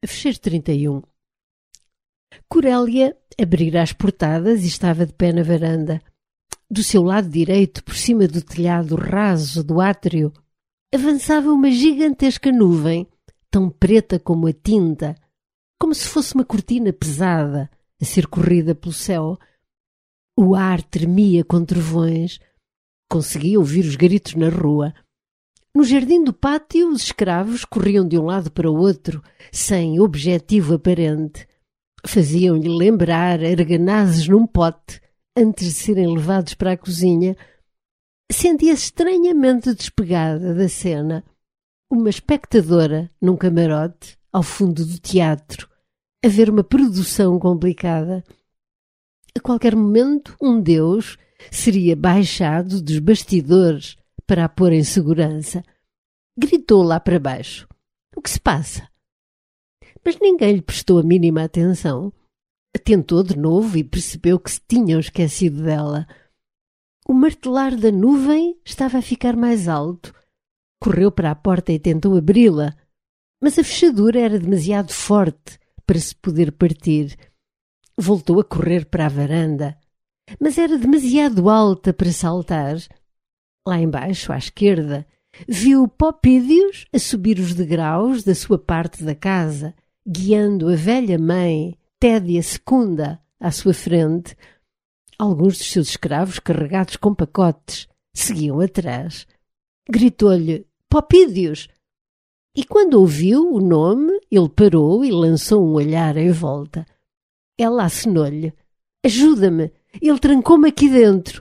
Fecheiro 31. Corélia abrira as portadas e estava de pé na varanda. Do seu lado direito, por cima do telhado raso do átrio, avançava uma gigantesca nuvem, tão preta como a tinta, como se fosse uma cortina pesada a ser corrida pelo céu. O ar tremia com trovões. Conseguia ouvir os gritos na rua. No jardim do pátio, os escravos corriam de um lado para o outro, sem objetivo aparente. Faziam-lhe lembrar arganazes num pote, antes de serem levados para a cozinha. Sentia-se estranhamente despegada da cena, uma espectadora num camarote, ao fundo do teatro, a ver uma produção complicada. A qualquer momento, um deus seria baixado dos bastidores para a pôr em segurança. Gritou lá para baixo: "O que se passa?" Mas ninguém lhe prestou a mínima atenção. Tentou de novo e percebeu que se tinham esquecido dela. O martelar da nuvem estava a ficar mais alto. Correu para a porta e tentou abri-la, mas a fechadura era demasiado forte para se poder partir. Voltou a correr para a varanda, mas era demasiado alta para saltar. Lá embaixo, à esquerda, viu Popídios a subir os degraus da sua parte da casa, guiando a velha mãe, Tédia Secunda, à sua frente. Alguns dos seus escravos, carregados com pacotes, seguiam atrás. Gritou-lhe: "Popídios!" E quando ouviu o nome, ele parou e lançou um olhar em volta. Ela acenou-lhe: "Ajuda-me! Ele trancou-me aqui dentro!"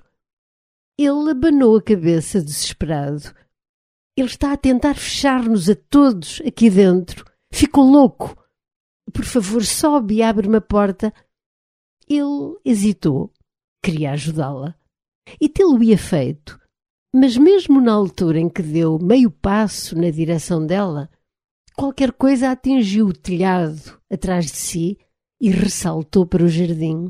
Ele abanou a cabeça desesperado. "Ele está a tentar fechar-nos a todos aqui dentro. Ficou louco! Por favor, sobe e abre-me a porta." Ele hesitou. Queria ajudá-la. E tê-lo-ia feito. Mas mesmo na altura em que deu meio passo na direção dela, qualquer coisa atingiu o telhado atrás de si e ressaltou para o jardim.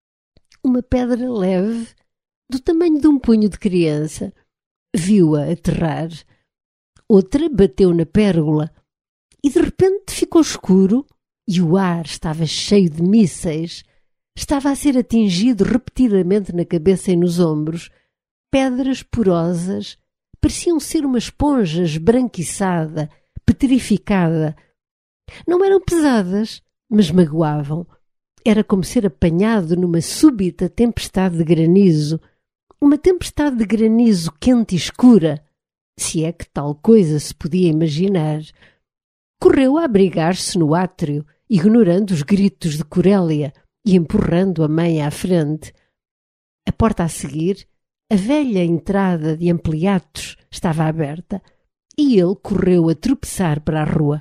Uma pedra leve, do tamanho de um punho de criança. Viu-a aterrar. Outra bateu na pérgola e de repente ficou escuro e o ar estava cheio de mísseis. Estava a ser atingido repetidamente na cabeça e nos ombros. Pedras porosas, pareciam ser uma esponja esbranquiçada, petrificada. Não eram pesadas, mas magoavam. Era como ser apanhado numa súbita tempestade de granizo. Uma tempestade de granizo quente e escura, se é que tal coisa se podia imaginar. Correu a abrigar-se no átrio, ignorando os gritos de Corélia e empurrando a mãe à frente. A porta a seguir, a velha entrada de Ampliatos, estava aberta e ele correu a tropeçar para a rua.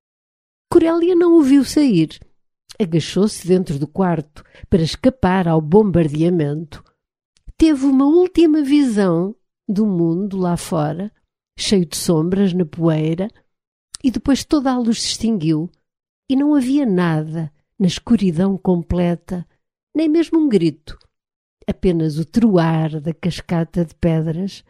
Corélia não o viu sair. Agachou-se dentro do quarto para escapar ao bombardeamento. Teve uma última visão do mundo lá fora, cheio de sombras na poeira, e depois toda a luz se extinguiu e não havia nada na escuridão completa, nem mesmo um grito, apenas o troar da cascata de pedras.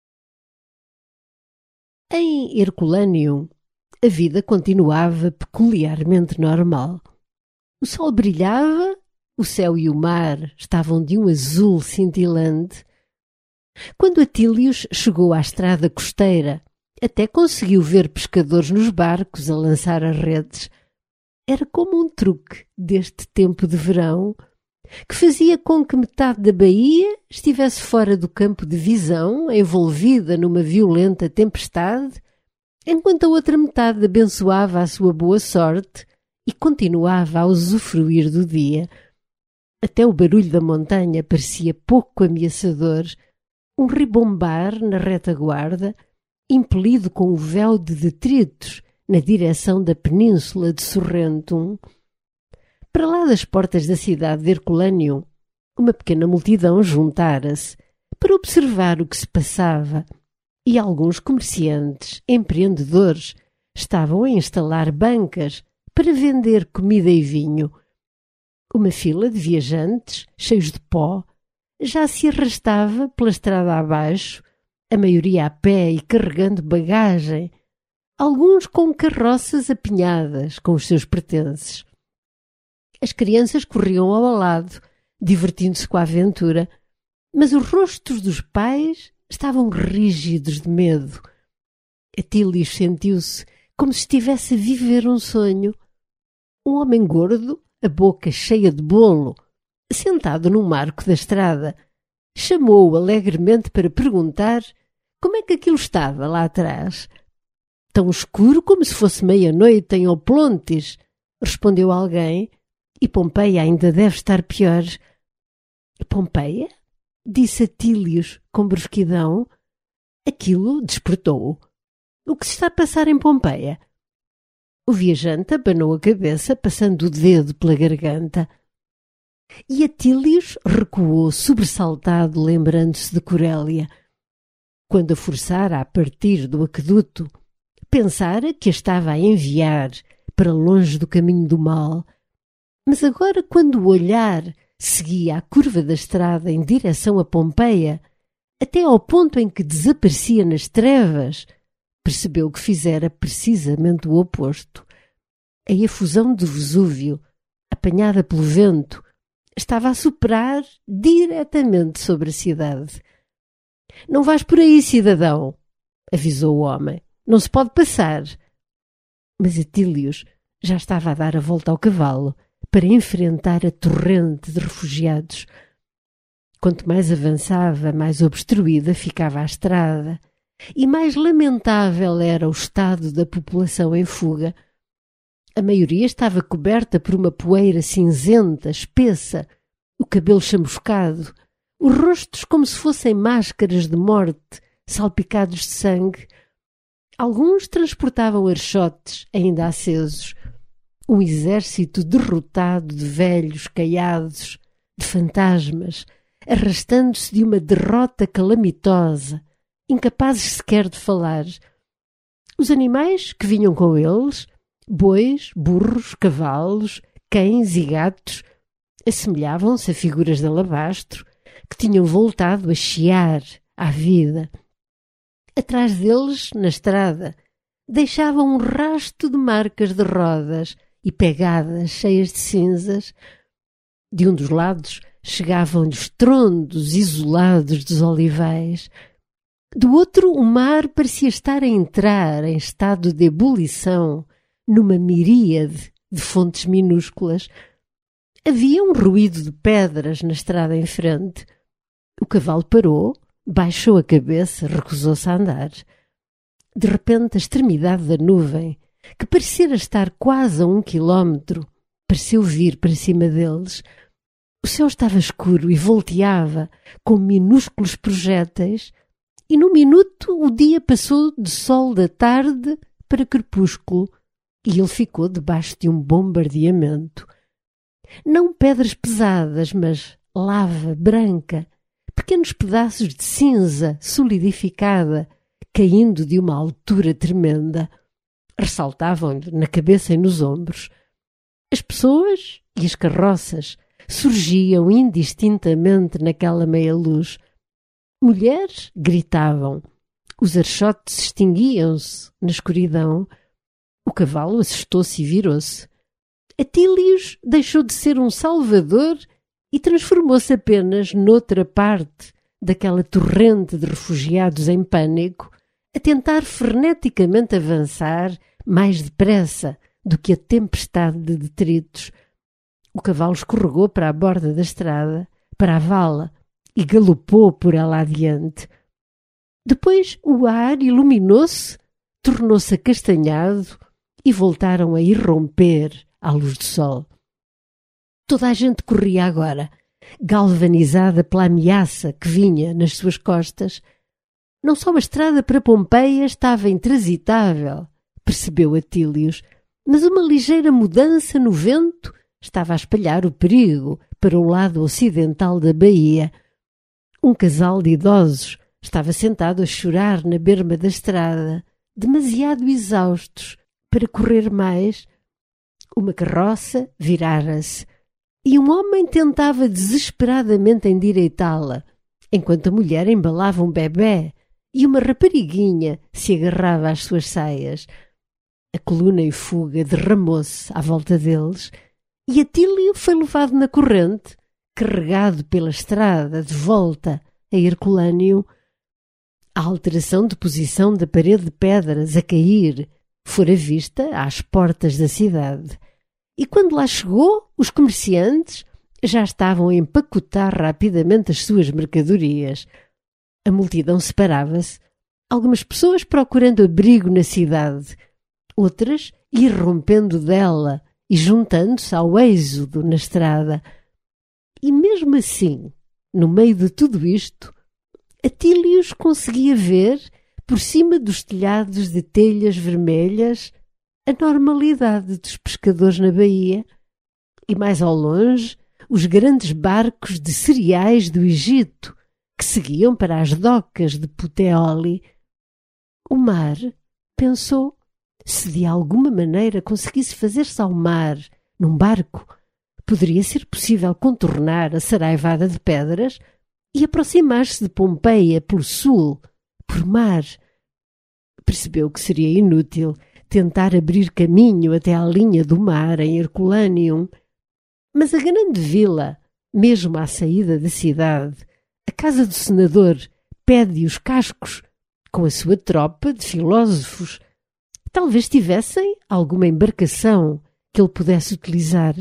Em Herculaneum, a vida continuava peculiarmente normal. O sol brilhava, o céu e o mar estavam de um azul cintilante. Quando Atílios chegou à estrada costeira, até conseguiu ver pescadores nos barcos a lançar as redes. Era como um truque deste tempo de verão, que fazia com que metade da baía estivesse fora do campo de visão, envolvida numa violenta tempestade, enquanto a outra metade abençoava a sua boa sorte e continuava a usufruir do dia. Até o barulho da montanha parecia pouco ameaçador, um ribombar na retaguarda, impelido com o véu de detritos na direção da península de Sorrentum. Para lá das portas da cidade de Herculaneum, uma pequena multidão juntara-se para observar o que se passava, e alguns comerciantes, empreendedores, estavam a instalar bancas para vender comida e vinho. Uma fila de viajantes, cheios de pó, já se arrastava pela estrada abaixo, a maioria a pé e carregando bagagem. alguns com carroças apinhadas com os seus pertences. As crianças corriam ao lado, divertindo-se com a aventura, mas os rostos dos pais estavam rígidos de medo. Atílios sentiu-se como se estivesse a viver um sonho. Um homem gordo, a boca cheia de bolo, sentado num marco da estrada, chamou-o alegremente para perguntar como é que aquilo estava lá atrás. Tão escuro como se fosse meia-noite em Oplontis, respondeu alguém, e Pompeia ainda deve estar pior. Pompeia? Disse Atílios com brusquidão. Aquilo despertou-o. O que se está a passar em Pompeia? O viajante abanou a cabeça, passando o dedo pela garganta. E Atílios recuou sobressaltado, lembrando-se de Corélia. Quando a forçara a partir do aqueduto, pensara que a estava a enviar para longe do caminho do mal. Mas agora, quando o olhar seguia a curva da estrada em direção a Pompeia, até ao ponto em que desaparecia nas trevas, percebeu que fizera precisamente o oposto. A efusão do Vesúvio, apanhada pelo vento, estava a soprar diretamente sobre a cidade. «Não vais por aí, cidadão», avisou o homem. «Não se pode passar». Mas Atílios já estava a dar a volta ao cavalo para enfrentar a torrente de refugiados. Quanto mais avançava, mais obstruída ficava a estrada, e mais lamentável era o estado da população em fuga. A maioria estava coberta por uma poeira cinzenta, espessa, o cabelo chamuscado, os rostos como se fossem máscaras de morte, salpicados de sangue. Alguns transportavam archotes ainda acesos. Um exército derrotado de velhos caiados, de fantasmas, arrastando-se de uma derrota calamitosa, incapazes sequer de falar. Os animais que vinham com eles, bois, burros, cavalos, cães e gatos, assemelhavam-se a figuras de alabastro que tinham voltado a chiar à vida. Atrás deles, na estrada, deixavam um rasto de marcas de rodas e pegadas cheias de cinzas. De um dos lados chegavam-lhes trondos isolados dos olivais. Do outro, o mar parecia estar a entrar em estado de ebulição numa miríade de fontes minúsculas. Havia um ruído de pedras na estrada em frente. O cavalo parou, baixou a cabeça, recusou-se a andar. De repente, a extremidade da nuvem, que parecia estar quase a 1 quilómetro, pareceu vir para cima deles. O céu estava escuro e volteava com minúsculos projéteis, e num minuto o dia passou de sol da tarde para crepúsculo, e ele ficou debaixo de um bombardeamento. Não pedras pesadas, mas lava branca, pequenos pedaços de cinza solidificada, caindo de uma altura tremenda. Ressaltavam-lhe na cabeça e nos ombros. As pessoas e as carroças surgiam indistintamente naquela meia-luz. Mulheres gritavam. Os archotes extinguiam-se na escuridão. O cavalo assustou-se e virou-se. Atílios deixou de ser um salvador e transformou-se apenas noutra parte daquela torrente de refugiados em pânico, a tentar freneticamente avançar mais depressa do que a tempestade de detritos. O cavalo escorregou para a borda da estrada, para a vala, e galopou por ela adiante. Depois o ar iluminou-se, tornou-se acastanhado e voltaram a irromper à luz do sol. Toda a gente corria agora, galvanizada pela ameaça que vinha nas suas costas. Não só a estrada para Pompeia estava intransitável, percebeu Atílios, mas uma ligeira mudança no vento estava a espalhar o perigo para o lado ocidental da baía. Um casal de idosos estava sentado a chorar na berma da estrada, demasiado exaustos para correr mais. Uma carroça virara-se e um homem tentava desesperadamente endireitá-la, enquanto a mulher embalava um bebé e uma rapariguinha se agarrava às suas saias. A coluna em fuga derramou-se à volta deles e Atílio foi levado na corrente, carregado pela estrada de volta a Herculâneo. A alteração de posição da parede de pedras a cair fora vista às portas da cidade. E quando lá chegou, os comerciantes já estavam a empacotar rapidamente as suas mercadorias. A multidão separava-se, algumas pessoas procurando abrigo na cidade, outras irrompendo dela e juntando-se ao êxodo na estrada. E mesmo assim, no meio de tudo isto, Atílio conseguia ver, por cima dos telhados de telhas vermelhas, a normalidade dos pescadores na baía e, mais ao longe, os grandes barcos de cereais do Egito que seguiam para as docas de Puteoli. O mar, pensou, se de alguma maneira conseguisse fazer-se ao mar num barco, poderia ser possível contornar a saraivada de pedras e aproximar-se de Pompeia pelo sul, por mar. Percebeu que seria inútil tentar abrir caminho até à linha do mar em Herculâneo, mas a grande vila, mesmo à saída da cidade, a casa do senador Pédio Cascos, com a sua tropa de filósofos, talvez tivessem alguma embarcação que ele pudesse utilizar.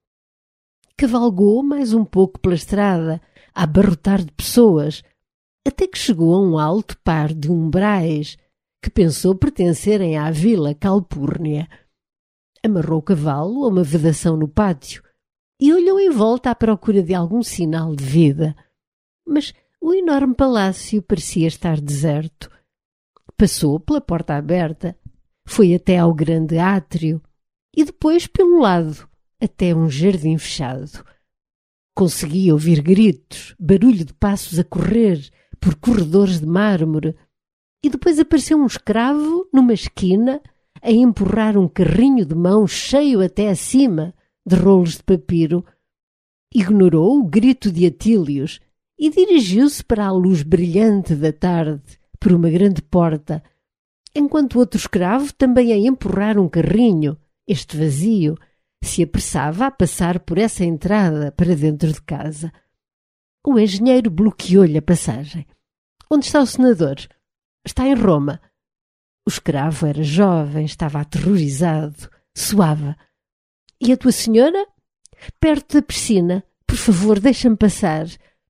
Cavalgou mais um pouco pela estrada, a abarrotar de pessoas, até que chegou a um alto par de umbrais que pensou pertencerem à vila Calpúrnia. Amarrou o cavalo a uma vedação no pátio e olhou em volta à procura de algum sinal de vida. Mas o enorme palácio parecia estar deserto. Passou pela porta aberta, foi até ao grande átrio e depois pelo lado, até um jardim fechado. Conseguia ouvir gritos, barulho de passos a correr por corredores de mármore, e depois apareceu um escravo numa esquina a empurrar um carrinho de mão cheio até acima de rolos de papiro. Ignorou o grito de Atílio e dirigiu-se para a luz brilhante da tarde por uma grande porta, enquanto outro escravo, também a empurrar um carrinho, este vazio, se apressava a passar por essa entrada para dentro de casa. O engenheiro bloqueou-lhe a passagem. Onde está o senador? Está em Roma. O escravo era jovem, estava aterrorizado, suava. E a tua senhora? Perto da piscina. Por favor, deixa-me passar.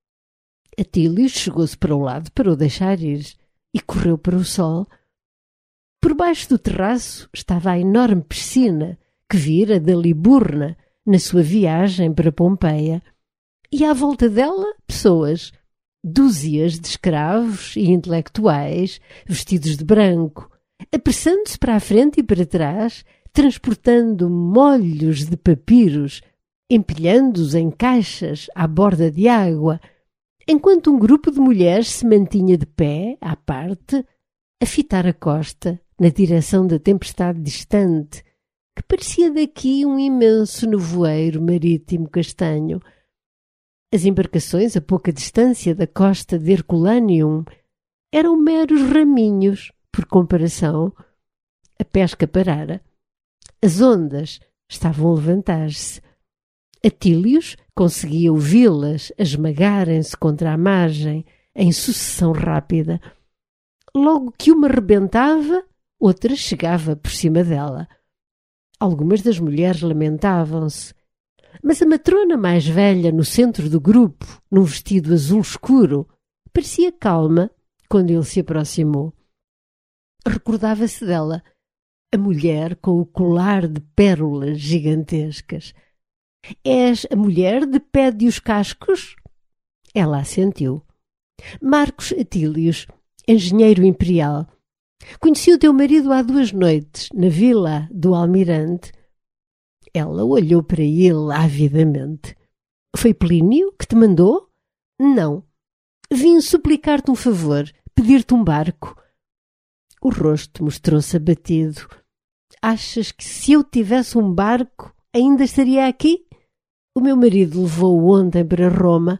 Atílio chegou-se para o lado para o deixar ir e correu para o sol. Por baixo do terraço estava a enorme piscina que vira da Liburna na sua viagem para Pompeia. E à volta dela, pessoas, dúzias de escravos e intelectuais, vestidos de branco, apressando-se para a frente e para trás, transportando molhos de papiros, empilhando-os em caixas à borda de água, enquanto um grupo de mulheres se mantinha de pé, à parte, a fitar a costa, na direção da tempestade distante, que parecia daqui um imenso nevoeiro marítimo castanho. As embarcações a pouca distância da costa de Herculâneo eram meros raminhos, por comparação. A pesca parara. As ondas estavam a levantar-se. Atílio conseguia ouvi-las a esmagarem-se contra a margem em sucessão rápida. Logo que uma rebentava, outra chegava por cima dela. Algumas das mulheres lamentavam-se, mas a matrona mais velha no centro do grupo, num vestido azul escuro, parecia calma quando ele se aproximou. Recordava-se dela, a mulher com o colar de pérolas gigantescas. És a mulher de Pédio Cascos? Ela assentiu. Marcos Atílio, engenheiro imperial. Conheci o teu marido há 2 noites, na vila do Almirante. Ela olhou para ele avidamente. Foi Plínio que te mandou? Não. Vim suplicar-te um favor, pedir-te um barco. O rosto mostrou-se abatido. Achas que se eu tivesse um barco ainda estaria aqui? O meu marido levou-o ontem para Roma.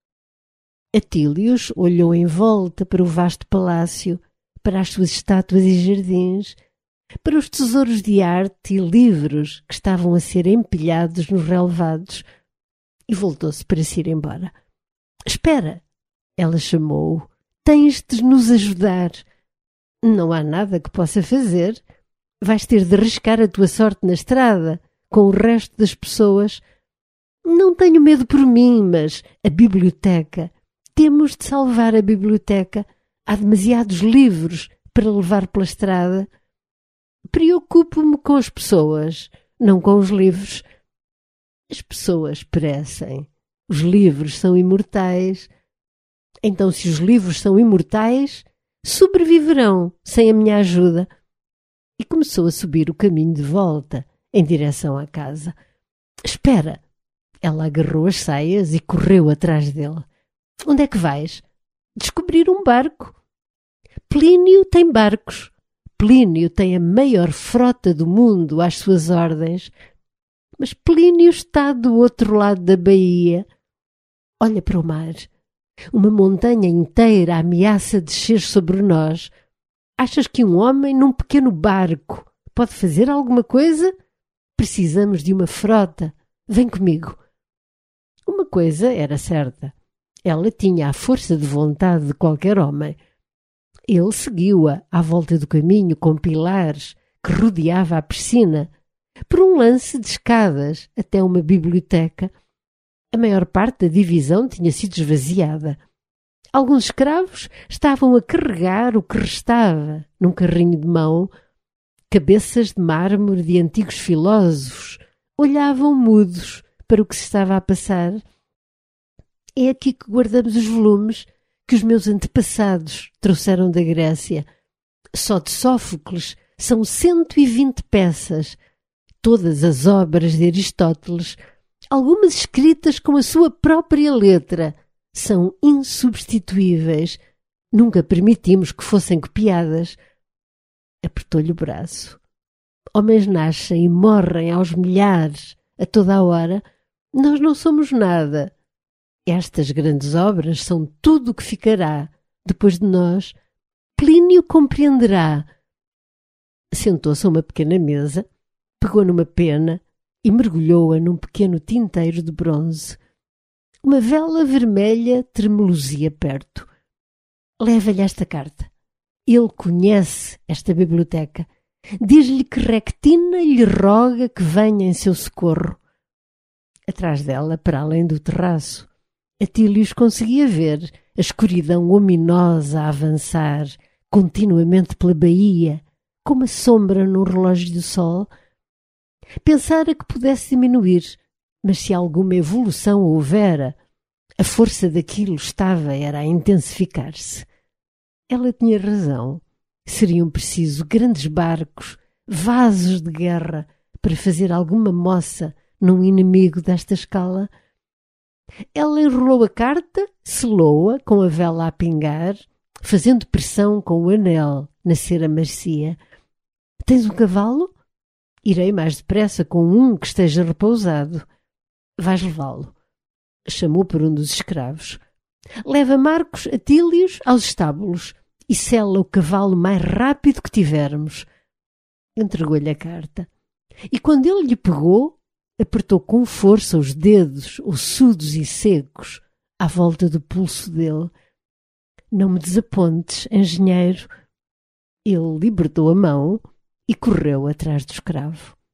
Atílio olhou em volta para o vasto palácio, para as suas estátuas e jardins, para os tesouros de arte e livros que estavam a ser empilhados nos relevados, e voltou-se para se ir embora. Espera, ela chamou-o, tens de nos ajudar. Não há nada que possa fazer. Vais ter de arriscar a tua sorte na estrada, com o resto das pessoas. Não tenho medo por mim, mas a biblioteca. Temos de salvar a biblioteca. Há demasiados livros para levar pela estrada. Preocupo-me com as pessoas, não com os livros. As pessoas perecem. Os livros são imortais. Então, se os livros são imortais, sobreviverão sem a minha ajuda. E começou a subir o caminho de volta, em direção à casa. Espera! Ela agarrou as saias e correu atrás dele. Onde é que vais? Descobrir um barco. Plínio tem barcos. Plínio tem a maior frota do mundo às suas ordens. Mas Plínio está do outro lado da baía. Olha para o mar. Uma montanha inteira ameaça descer sobre nós. Achas que um homem num pequeno barco pode fazer alguma coisa? Precisamos de uma frota. Vem comigo. Uma coisa era certa. Ela tinha a força de vontade de qualquer homem. Ele seguiu-a à volta do caminho com pilares que rodeava a piscina, por um lance de escadas até uma biblioteca. A maior parte da divisão tinha sido esvaziada. Alguns escravos estavam a carregar o que restava num carrinho de mão. Cabeças de mármore de antigos filósofos olhavam mudos para o que se estava a passar. É aqui que guardamos os volumes que os meus antepassados trouxeram da Grécia. Só de Sófocles são 120 peças, todas as obras de Aristóteles, algumas escritas com a sua própria letra, são insubstituíveis. Nunca permitimos que fossem copiadas. Apertou-lhe o braço. Homens nascem e morrem aos milhares, a toda a hora. Nós não somos nada. Estas grandes obras são tudo o que ficará depois de nós. Plínio compreenderá. Sentou-se a uma pequena mesa, pegou numa pena e mergulhou-a num pequeno tinteiro de bronze. Uma vela vermelha tremulozia perto. Leva-lhe esta carta. Ele conhece esta biblioteca. Diz-lhe que Rectina lhe roga que venha em seu socorro. Atrás dela, para além do terraço, Atílios conseguia ver a escuridão ominosa a avançar continuamente pela baía, como a sombra num relógio de sol. Pensara que pudesse diminuir, mas se alguma evolução houvera, a força daquilo era a intensificar-se. Ela tinha razão. Seriam precisos grandes barcos, vasos de guerra, para fazer alguma moça num inimigo desta escala. Ela enrolou a carta, selou-a com a vela a pingar, fazendo pressão com o anel na cera macia. Tens um cavalo? Irei mais depressa com um que esteja repousado. Vais levá-lo. Chamou por um dos escravos. Leva Marcos Atílios aos estábulos e sela o cavalo mais rápido que tivermos. Entregou-lhe a carta. E quando ele lhe pegou, apertou com força os dedos ossudos e secos à volta do pulso dele. Não me desapontes, engenheiro. Ele libertou a mão e correu atrás do escravo.